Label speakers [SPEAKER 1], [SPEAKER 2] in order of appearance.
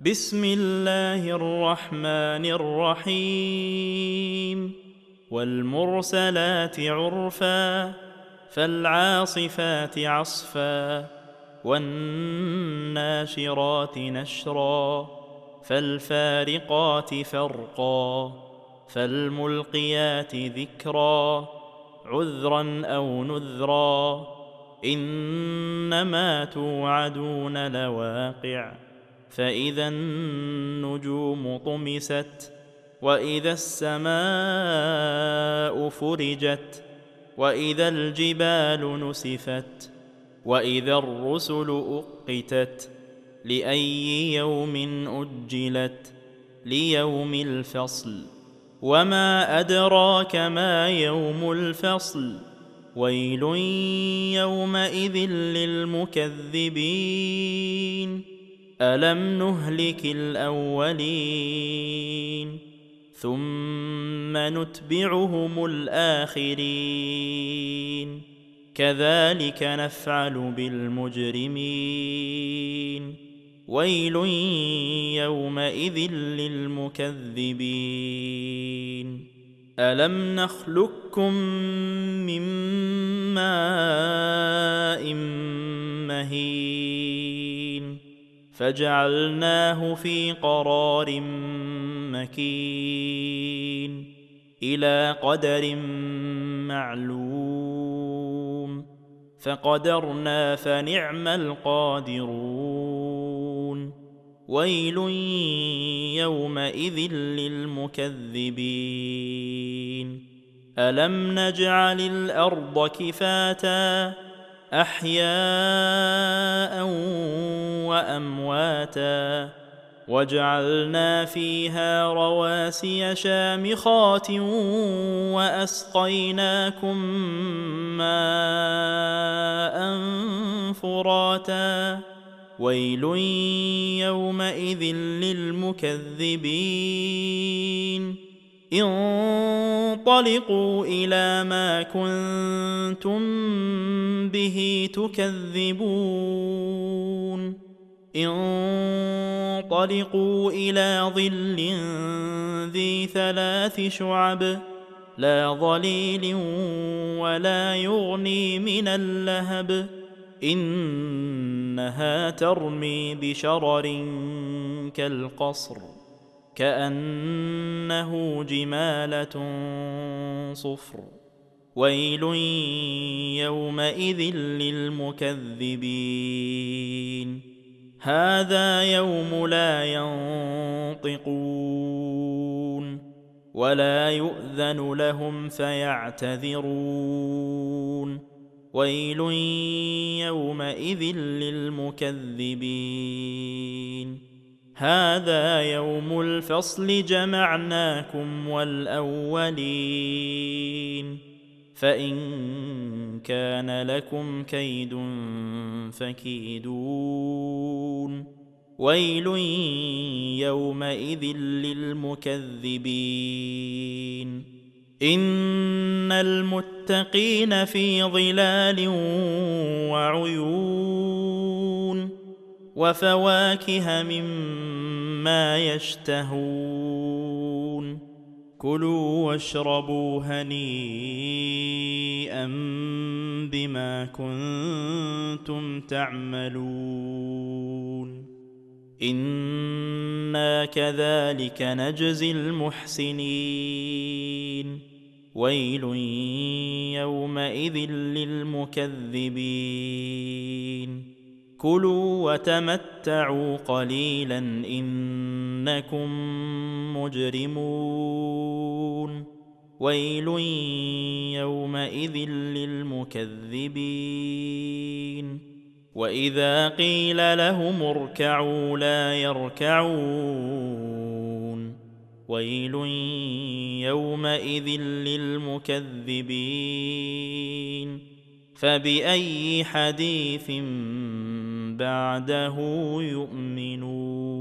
[SPEAKER 1] بسم الله الرحمن الرحيم والمرسلات عرفا فالعاصفات عصفا والناشرات نشرا فالفارقات فرقا فالملقيات ذكرا عذرا أو نذرا إنما توعدون لواقع فإذا النجوم طمست وإذا السماء فرجت وإذا الجبال نسفت وإذا الرسل أقتت لأي يوم أجلت ليوم الفصل وما أدراك ما يوم الفصل ويل يومئذ للمكذبين ألم نهلك الأولين ثم نتبعهم الآخرين كذلك نفعل بالمجرمين ويل يومئذ للمكذبين ألم نخلقكم من ماء مهين فجعلناه في قرار مكين إلى قدر معلوم فقدرنا فنعم القادرون ويل يومئذ للمكذبين ألم نجعل الأرض كفاتا أحياء وأمواتا وجعلنا فيها رواسي شامخات وأسقيناكم ماء فراتا ويل يومئذ للمكذبين انطلقوا إلى ما كنتم به تكذبون انطلقوا إلى ظل ذي 3 شعب لا ظليل ولا يغني من اللهب إنها ترمي بشرر كالقصر كأنه جمالة صفر ويل يومئذ للمكذبين هذا يوم لا ينطقون ولا يؤذن لهم فيعتذرون ويل يومئذ للمكذبين هذا يوم الفصل جمعناكم والأولين فإن كان لكم كيد فكيدون ويل يومئذ للمكذبين إن المتقين في ظلال وعيون وفواكه مما يشتهون كلوا واشربوا هنيئا بما كنتم تعملون إنا كذلك نجزي المحسنين ويل يومئذ للمكذبين كلوا وتمتعوا قليلا إنكم مجرمون ويل يومئذ للمكذبين وإذا قيل لهم اركعوا لا يركعون ويل يومئذ للمكذبين فبأي حديث بعده يؤمنون